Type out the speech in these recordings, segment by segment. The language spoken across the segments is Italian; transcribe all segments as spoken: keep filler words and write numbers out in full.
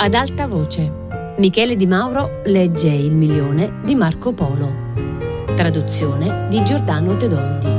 Ad alta voce, Michele Di Mauro legge Il milione di Marco Polo. Traduzione di Giordano Tedoldi.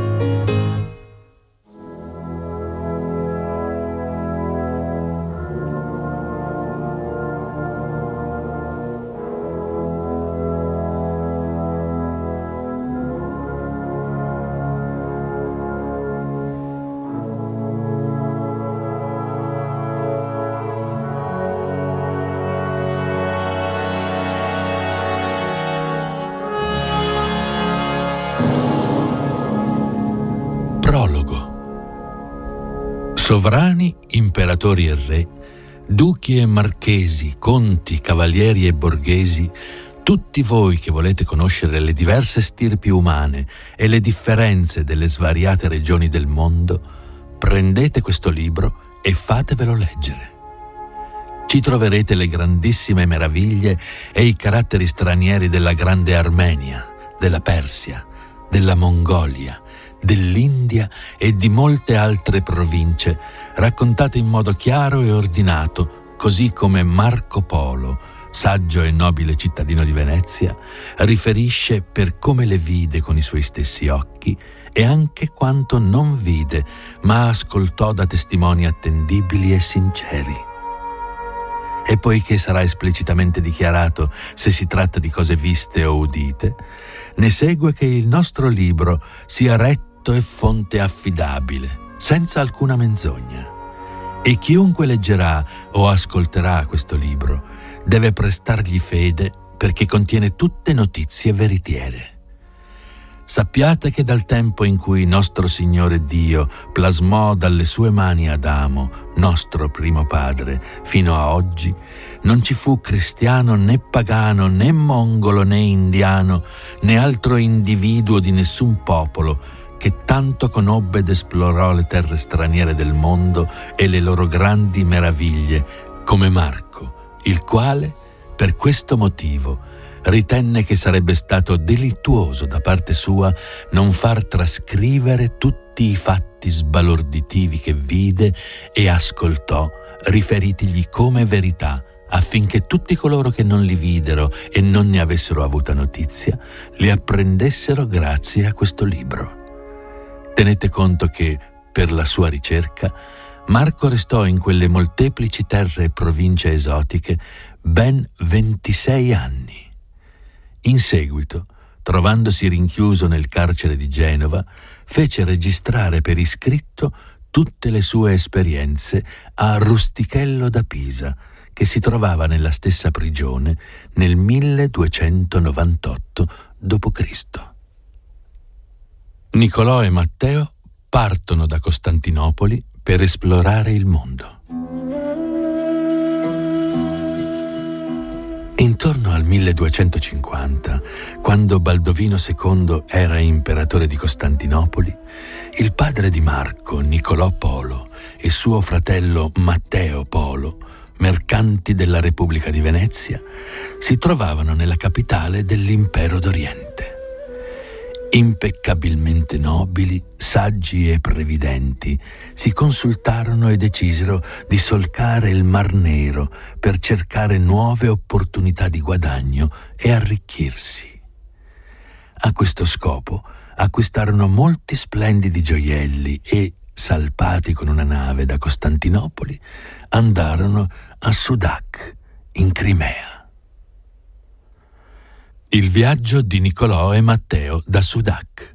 Sovrani, imperatori e re, duchi e marchesi, conti, cavalieri e borghesi, tutti voi che volete conoscere le diverse stirpi umane e le differenze delle svariate regioni del mondo, prendete questo libro e fatevelo leggere. Ci troverete le grandissime meraviglie e i caratteri stranieri della grande Armenia, della Persia, della Mongolia, dell'India e di molte altre province, raccontate in modo chiaro e ordinato, così come Marco Polo, saggio e nobile cittadino di Venezia, riferisce per come le vide con i suoi stessi occhi e anche quanto non vide, ma ascoltò da testimoni attendibili e sinceri. E poiché sarà esplicitamente dichiarato se si tratta di cose viste o udite, ne segue che il nostro libro sia retto e fonte affidabile, senza alcuna menzogna. E chiunque leggerà o ascolterà questo libro deve prestargli fede perché contiene tutte notizie veritiere. Sappiate che dal tempo in cui nostro Signore Dio plasmò dalle sue mani Adamo, nostro primo padre, fino a oggi, non ci fu cristiano né pagano né mongolo né indiano né altro individuo di nessun popolo che tanto conobbe ed esplorò le terre straniere del mondo e le loro grandi meraviglie come Marco, il quale, per questo motivo, ritenne che sarebbe stato delittuoso da parte sua non far trascrivere tutti i fatti sbalorditivi che vide e ascoltò, riferitigli come verità, affinché tutti coloro che non li videro e non ne avessero avuta notizia li apprendessero grazie a questo libro. Tenete conto che, per la sua ricerca, Marco restò in quelle molteplici terre e province esotiche ben ventisei anni. In seguito, trovandosi rinchiuso nel carcere di Genova, fece registrare per iscritto tutte le sue esperienze a Rustichello da Pisa, che si trovava nella stessa prigione nel milleduecentonovantotto dopo Cristo Niccolò e Matteo partono da Costantinopoli per esplorare il mondo. Intorno al milleduecentocinquanta, quando Baldovino secondo era imperatore di Costantinopoli, il padre di Marco, Niccolò Polo, e suo fratello Matteo Polo, mercanti della Repubblica di Venezia, si trovavano nella capitale dell'Impero d'Oriente. Impeccabilmente nobili, saggi e previdenti, si consultarono e decisero di solcare il Mar Nero per cercare nuove opportunità di guadagno e arricchirsi. A questo scopo acquistarono molti splendidi gioielli e, salpati con una nave da Costantinopoli, andarono a Sudak, in Crimea. Il viaggio di Niccolò e Matteo da Sudak.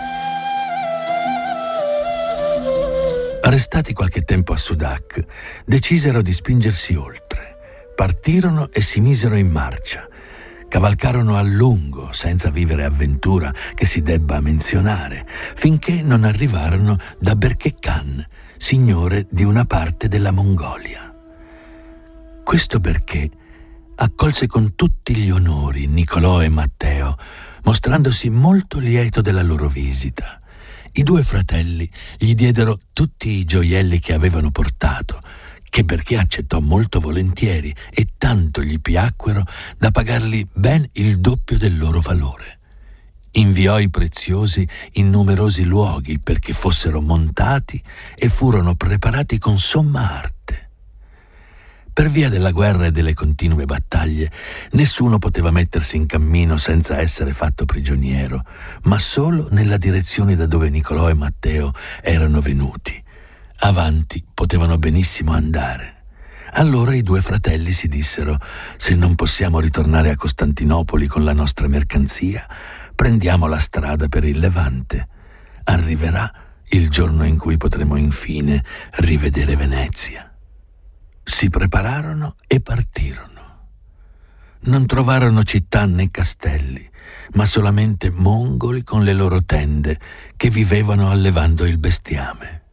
Restati qualche tempo a Sudak, decisero di spingersi oltre. Partirono e si misero in marcia. Cavalcarono a lungo, senza vivere avventura che si debba menzionare, finché non arrivarono da Berché Khan, signore di una parte della Mongolia. Questo Berché accolse con tutti gli onori Niccolò e Matteo, mostrandosi molto lieto della loro visita. I due fratelli gli diedero tutti i gioielli che avevano portato, che Berché accettò molto volentieri e tanto gli piacquero da pagarli ben il doppio del loro valore. Inviò i preziosi in numerosi luoghi perché fossero montati e furono preparati con somma arte. Per via della guerra e delle continue battaglie, nessuno poteva mettersi in cammino senza essere fatto prigioniero, ma solo nella direzione da dove Niccolò e Matteo erano venuti. Avanti potevano benissimo andare. Allora i due fratelli si dissero: se non possiamo ritornare a Costantinopoli con la nostra mercanzia, prendiamo la strada per il Levante. Arriverà il giorno in cui potremo infine rivedere Venezia. Si prepararono e partirono. Non trovarono città né castelli, ma solamente mongoli con le loro tende che vivevano allevando il bestiame.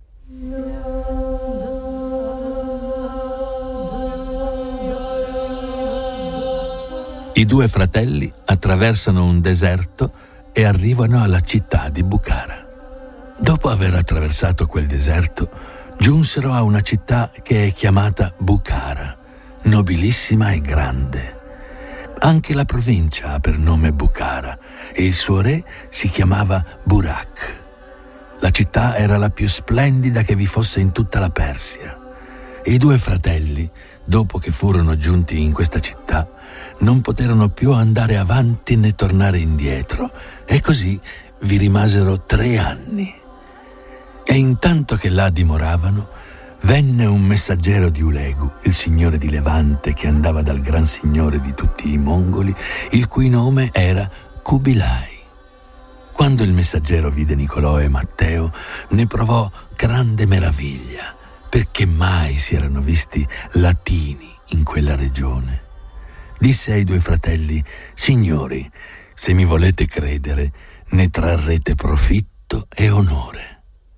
I due fratelli attraversano un deserto e arrivano alla città di Bucara. Dopo aver attraversato quel deserto, giunsero a una città che è chiamata Bucara, nobilissima e grande. Anche la provincia ha per nome Bucara e il suo re si chiamava Burak. La città era la più splendida che vi fosse in tutta la Persia. E i due fratelli, dopo che furono giunti in questa città, non poterono più andare avanti né tornare indietro, e così vi rimasero tre anni. E intanto che là dimoravano, venne un messaggero di Ulegu, il signore di Levante, che andava dal gran signore di tutti i mongoli, il cui nome era Kubilai. Quando il messaggero vide Niccolò e Matteo, ne provò grande meraviglia, perché mai si erano visti latini in quella regione. Disse ai due fratelli: signori, se mi volete credere, ne trarrete profitto e onore.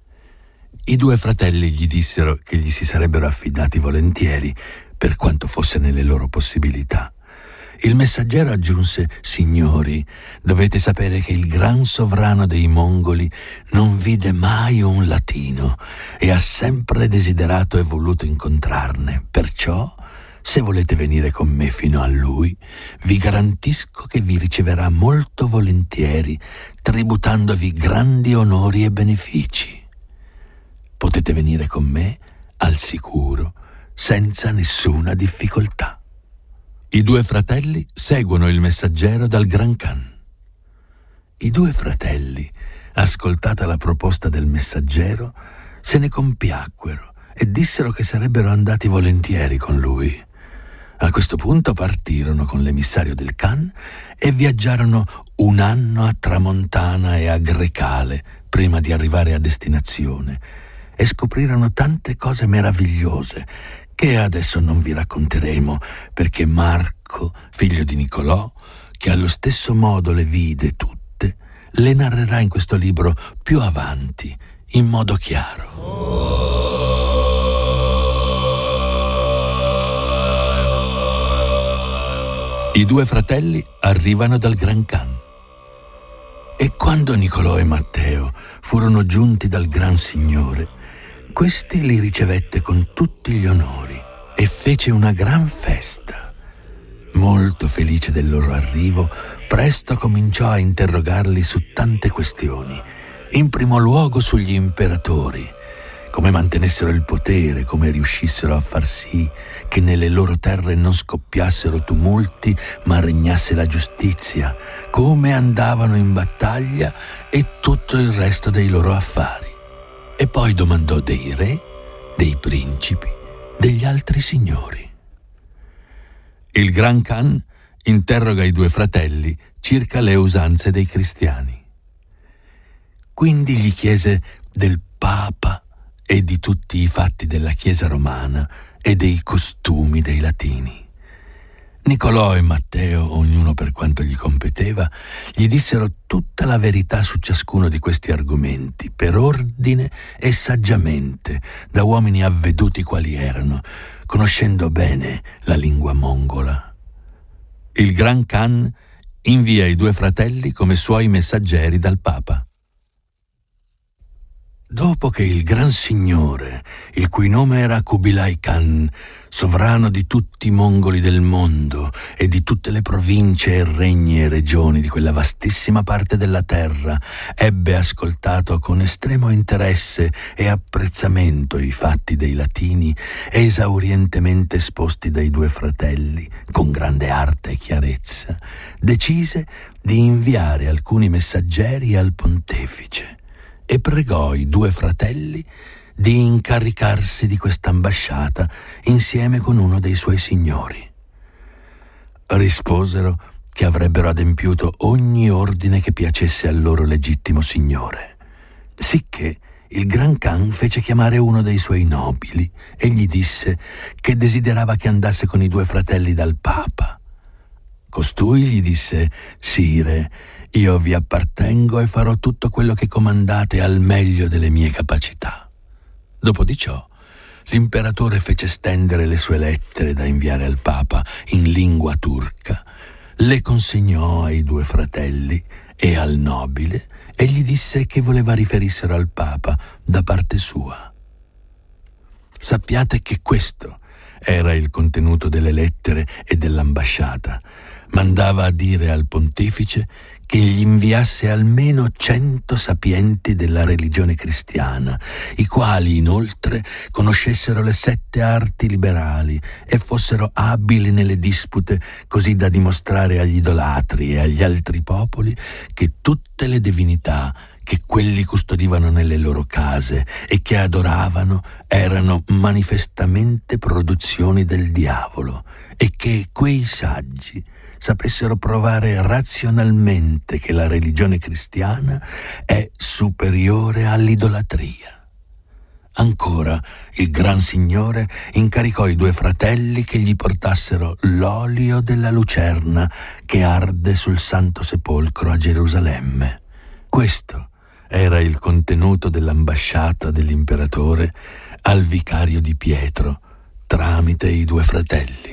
I due fratelli gli dissero che gli si sarebbero affidati volentieri, per quanto fosse nelle loro possibilità. Il messaggero aggiunse: signori, dovete sapere che il gran sovrano dei mongoli non vide mai un latino e ha sempre desiderato e voluto incontrarne. Perciò, se volete venire con me fino a lui, vi garantisco che vi riceverà molto volentieri, tributandovi grandi onori e benefici. Potete venire con me al sicuro, senza nessuna difficoltà. I due fratelli seguono il messaggero dal Gran Khan. I due fratelli, ascoltata la proposta del messaggero, se ne compiacquero e dissero che sarebbero andati volentieri con lui. A questo punto partirono con l'emissario del Khan e viaggiarono un anno a tramontana e a grecale prima di arrivare a destinazione, e scoprirono tante cose meravigliose che adesso non vi racconteremo, perché Marco, figlio di Niccolò, che allo stesso modo le vide tutte, le narrerà in questo libro più avanti, in modo chiaro. I due fratelli arrivano dal Gran Khan. E quando Niccolò e Matteo furono giunti dal Gran Signore, questi li ricevette con tutti gli onori e fece una gran festa. Molto felice del loro arrivo, presto cominciò a interrogarli su tante questioni, in primo luogo sugli imperatori, come mantenessero il potere, come riuscissero a far sì che nelle loro terre non scoppiassero tumulti ma regnasse la giustizia, come andavano in battaglia e tutto il resto dei loro affari. E poi domandò dei re, dei principi, degli altri signori. Il Gran Khan interroga i due fratelli circa le usanze dei cristiani. Quindi gli chiese del Papa e di tutti i fatti della Chiesa romana e dei costumi dei latini. Niccolò e Matteo, ognuno per quanto gli competeva, gli dissero tutta la verità su ciascuno di questi argomenti, per ordine e saggiamente, da uomini avveduti quali erano, conoscendo bene la lingua mongola. Il Gran Khan invia i due fratelli come suoi messaggeri dal Papa. Dopo Dopo che il gran signore, il cui nome era Kubilai Khan, sovrano di tutti i mongoli del mondo e di tutte le province e regni e regioni di quella vastissima parte della terra, ebbe ascoltato con estremo interesse e apprezzamento i fatti dei latini esaurientemente esposti dai due fratelli, con grande arte e chiarezza, decise di inviare alcuni messaggeri al pontefice e pregò i due fratelli di incaricarsi di questa ambasciata insieme con uno dei suoi signori. Risposero che avrebbero adempiuto ogni ordine che piacesse al loro legittimo signore, sicché il Gran Khan fece chiamare uno dei suoi nobili e gli disse che desiderava che andasse con i due fratelli dal Papa. Costui gli disse: «Sire, io vi appartengo e farò tutto quello che comandate al meglio delle mie capacità». Dopo di ciò, l'imperatore fece stendere le sue lettere da inviare al Papa in lingua turca, le consegnò ai due fratelli e al nobile e gli disse che voleva riferissero al Papa da parte sua. Sappiate che questo era il contenuto delle lettere e dell'ambasciata. Mandava a dire al pontefice che gli inviasse almeno cento sapienti della religione cristiana, i quali inoltre conoscessero le sette arti liberali e fossero abili nelle dispute, così da dimostrare agli idolatri e agli altri popoli che tutte le divinità che quelli custodivano nelle loro case e che adoravano erano manifestamente produzioni del diavolo e che quei saggi sapessero provare razionalmente che la religione cristiana è superiore all'idolatria. Ancora, il Gran Signore incaricò i due fratelli che gli portassero l'olio della lucerna che arde sul Santo Sepolcro a Gerusalemme. Questo era il contenuto dell'ambasciata dell'imperatore al vicario di Pietro tramite i due fratelli.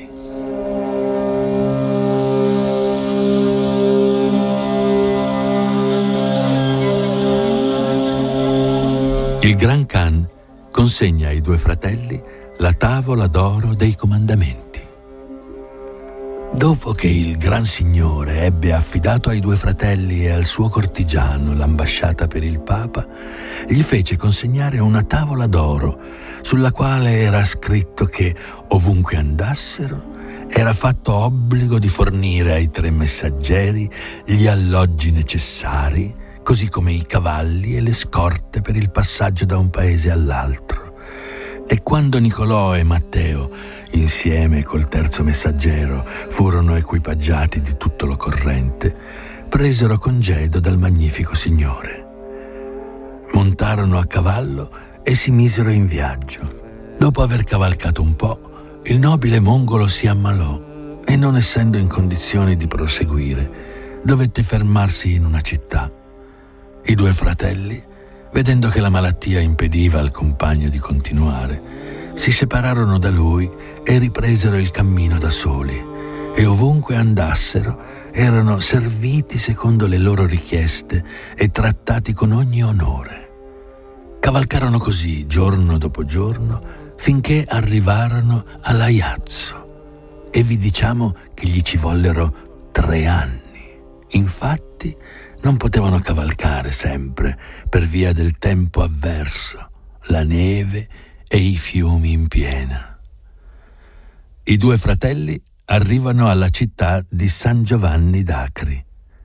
Il Gran Khan consegna ai due fratelli la tavola d'oro dei comandamenti. Dopo che il Gran Signore ebbe affidato ai due fratelli e al suo cortigiano l'ambasciata per il Papa, gli fece consegnare una tavola d'oro sulla quale era scritto che, ovunque andassero, era fatto obbligo di fornire ai tre messaggeri gli alloggi necessari, così come i cavalli e le scorte per il passaggio da un paese all'altro. E quando Nicolò e Matteo, insieme col terzo messaggero, furono equipaggiati di tutto l'occorrente, presero congedo dal magnifico signore. Montarono a cavallo e si misero in viaggio. Dopo aver cavalcato un po', il nobile mongolo si ammalò e, non essendo in condizioni di proseguire, dovette fermarsi in una città. I due fratelli, vedendo che la malattia impediva al compagno di continuare, si separarono da lui e ripresero il cammino da soli, e ovunque andassero erano serviti secondo le loro richieste e trattati con ogni onore. Cavalcarono così giorno dopo giorno finché arrivarono all'Aiazzo, e vi diciamo che gli ci vollero tre anni. Infatti non potevano cavalcare sempre per via del tempo avverso, la neve e i fiumi in piena. I due fratelli arrivano alla città di San Giovanni d'Acri.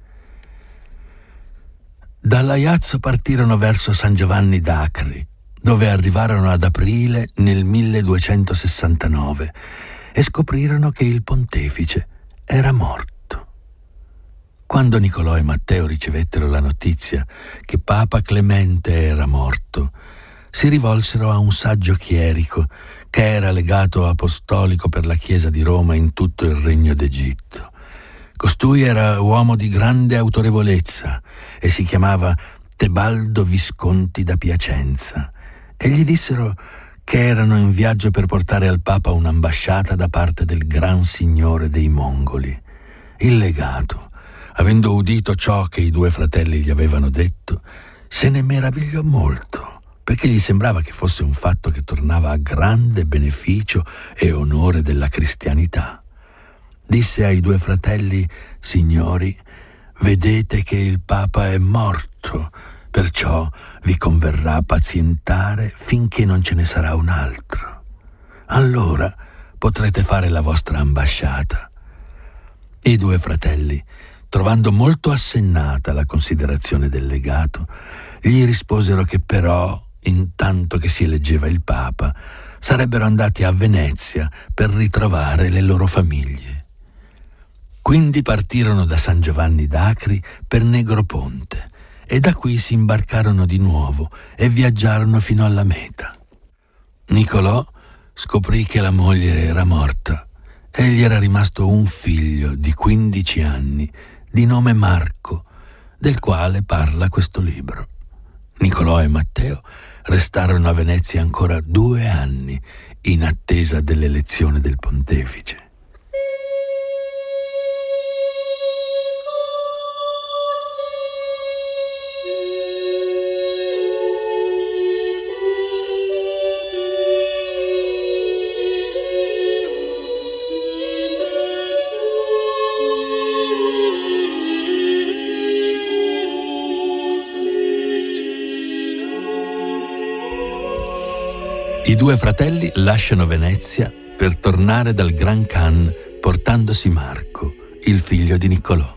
Dall'Aiazzo partirono verso San Giovanni d'Acri, dove arrivarono ad aprile nel milleduecentosessantanove e scoprirono che il pontefice era morto. Quando Nicolò e Matteo ricevettero la notizia che Papa Clemente era morto, si rivolsero a un saggio chierico che era legato apostolico per la Chiesa di Roma in tutto il Regno d'Egitto. Costui era uomo di grande autorevolezza e si chiamava Tebaldo Visconti da Piacenza, e gli dissero che erano in viaggio per portare al Papa un'ambasciata da parte del Gran Signore dei Mongoli. Il legato, avendo udito ciò che i due fratelli gli avevano detto, se ne meravigliò molto perché gli sembrava che fosse un fatto che tornava a grande beneficio e onore della cristianità. Disse ai due fratelli: «Signori, vedete che il Papa è morto, perciò vi converrà pazientare finché non ce ne sarà un altro. Allora potrete fare la vostra ambasciata». I due fratelli, trovando molto assennata la considerazione del legato, gli risposero che però, intanto che si eleggeva il Papa, sarebbero andati a Venezia per ritrovare le loro famiglie. Quindi partirono da San Giovanni d'Acri per Negroponte e da qui si imbarcarono di nuovo e viaggiarono fino alla meta. Niccolò scoprì che la moglie era morta e gli era rimasto un figlio di quindici anni di nome Marco, del quale parla questo libro. Niccolò e Matteo restarono a Venezia ancora due anni in attesa dell'elezione del pontefice. I due fratelli lasciano Venezia per tornare dal Gran Khan portandosi Marco, il figlio di Niccolò.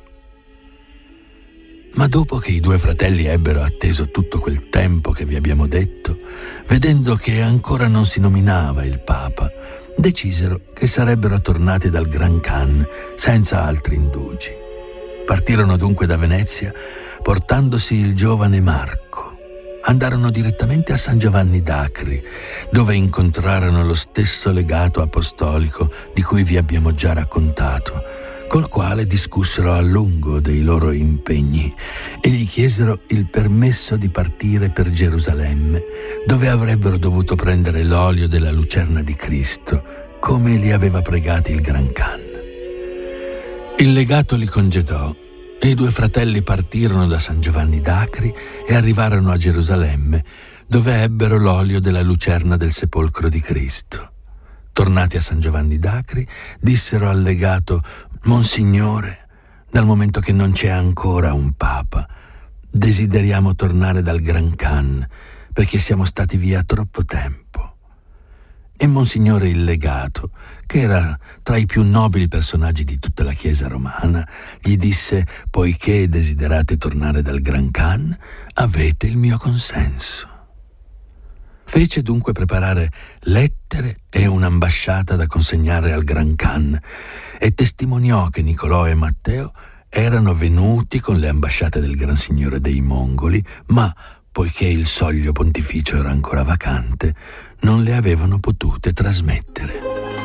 Ma dopo che i due fratelli ebbero atteso tutto quel tempo che vi abbiamo detto, vedendo che ancora non si nominava il Papa, decisero che sarebbero tornati dal Gran Khan senza altri indugi. Partirono dunque da Venezia portandosi il giovane Marco. Andarono direttamente a San Giovanni d'Acri, dove incontrarono lo stesso legato apostolico di cui vi abbiamo già raccontato, col quale discussero a lungo dei loro impegni e gli chiesero il permesso di partire per Gerusalemme, dove avrebbero dovuto prendere l'olio della lucerna di Cristo, come li aveva pregati il Gran Khan. Il legato li congedò e i due fratelli partirono da San Giovanni d'Acri e arrivarono a Gerusalemme, dove ebbero l'olio della lucerna del sepolcro di Cristo. Tornati a San Giovanni d'Acri, dissero al legato: «Monsignore, dal momento che non c'è ancora un Papa, desideriamo tornare dal Gran Khan, perché siamo stati via troppo tempo». E Monsignore il legato, che era tra i più nobili personaggi di tutta la Chiesa romana, gli disse: «Poiché desiderate tornare dal Gran Khan, avete il mio consenso». Fece dunque preparare lettere e un'ambasciata da consegnare al Gran Khan e testimoniò che Niccolò e Matteo erano venuti con le ambasciate del Gran Signore dei Mongoli, ma poiché il soglio pontificio era ancora vacante, non le avevano potute trasmettere.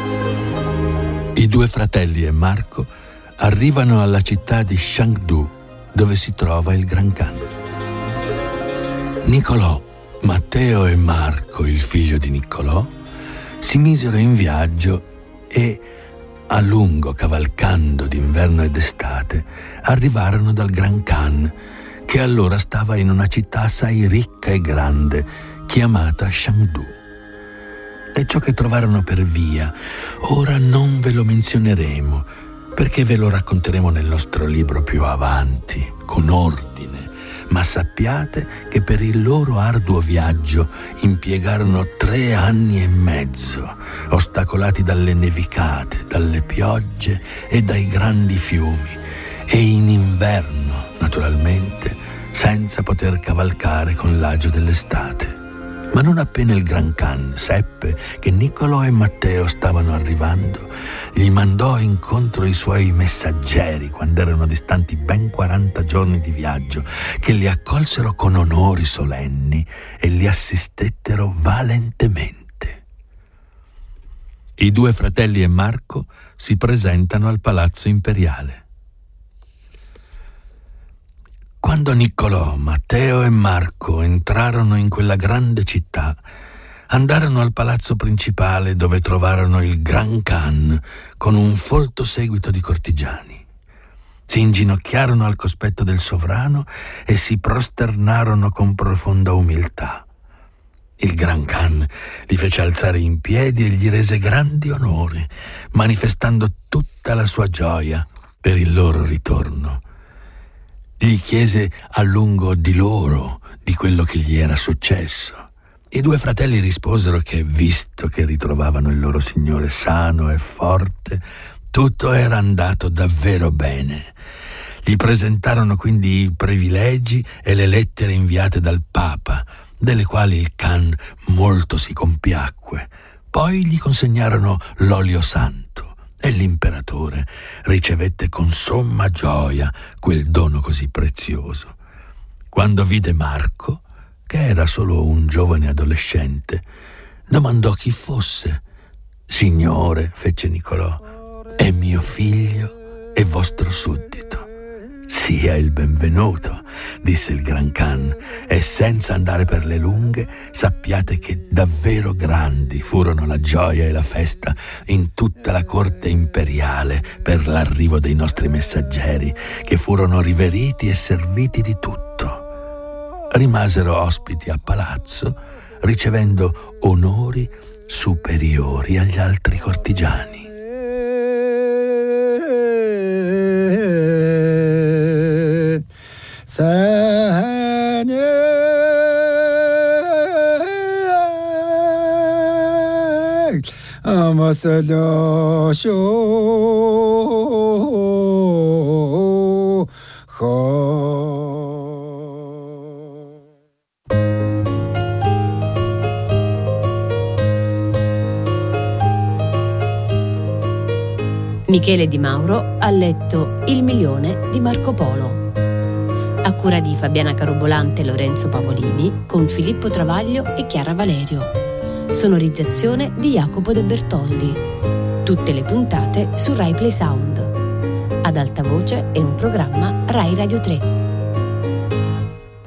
I due fratelli e Marco arrivano alla città di Chengdu, dove si trova il Gran Khan. Niccolò, Matteo e Marco, il figlio di Niccolò, si misero in viaggio e, a lungo cavalcando d'inverno ed estate, arrivarono dal Gran Khan, che allora stava in una città assai ricca e grande, chiamata Chengdu. E ciò che trovarono per via, ora non ve lo menzioneremo, perché ve lo racconteremo nel nostro libro più avanti, con ordine, ma sappiate che per il loro arduo viaggio impiegarono tre anni e mezzo, ostacolati dalle nevicate, dalle piogge e dai grandi fiumi, e in inverno, naturalmente, senza poter cavalcare con l'agio dell'estate. Ma non appena il Gran Khan seppe che Niccolò e Matteo stavano arrivando, gli mandò incontro i suoi messaggeri quando erano distanti ben quaranta giorni di viaggio, che li accolsero con onori solenni e li assistettero valentemente. I due fratelli e Marco si presentano al palazzo imperiale. Quando Niccolò, Matteo e Marco entrarono in quella grande città, andarono al palazzo principale dove trovarono il Gran Khan con un folto seguito di cortigiani. Si inginocchiarono al cospetto del sovrano e si prosternarono con profonda umiltà. Il Gran Khan li fece alzare in piedi e gli rese grandi onori, manifestando tutta la sua gioia per il loro ritorno. Gli chiese a lungo di loro, di quello che gli era successo. I due fratelli risposero che, visto che ritrovavano il loro signore sano e forte, tutto era andato davvero bene. Gli presentarono quindi i privilegi e le lettere inviate dal Papa, delle quali il Khan molto si compiacque. Poi gli consegnarono l'olio santo e l'imperatore ricevette con somma gioia quel dono così prezioso. Quando vide Marco, che era solo un giovane adolescente, domandò chi fosse. «Signore», fece Niccolò, «è mio figlio e vostro suddito». «Sia il benvenuto», disse il Gran Khan, «e senza andare per le lunghe, sappiate che davvero grandi furono la gioia e la festa in tutta la corte imperiale per l'arrivo dei nostri messaggeri, che furono riveriti e serviti di tutto. Rimasero ospiti a palazzo, ricevendo onori superiori agli altri cortigiani. Michele Di Mauro ha letto Il milione di Marco Polo, a cura di Fabiana Carobolante e Lorenzo Pavolini, con Filippo Travaglio e Chiara Valerio. Sonorizzazione di Jacopo De Bertoldi. Tutte le puntate su Rai Play Sound. Ad alta voce è un programma Rai Radio tre.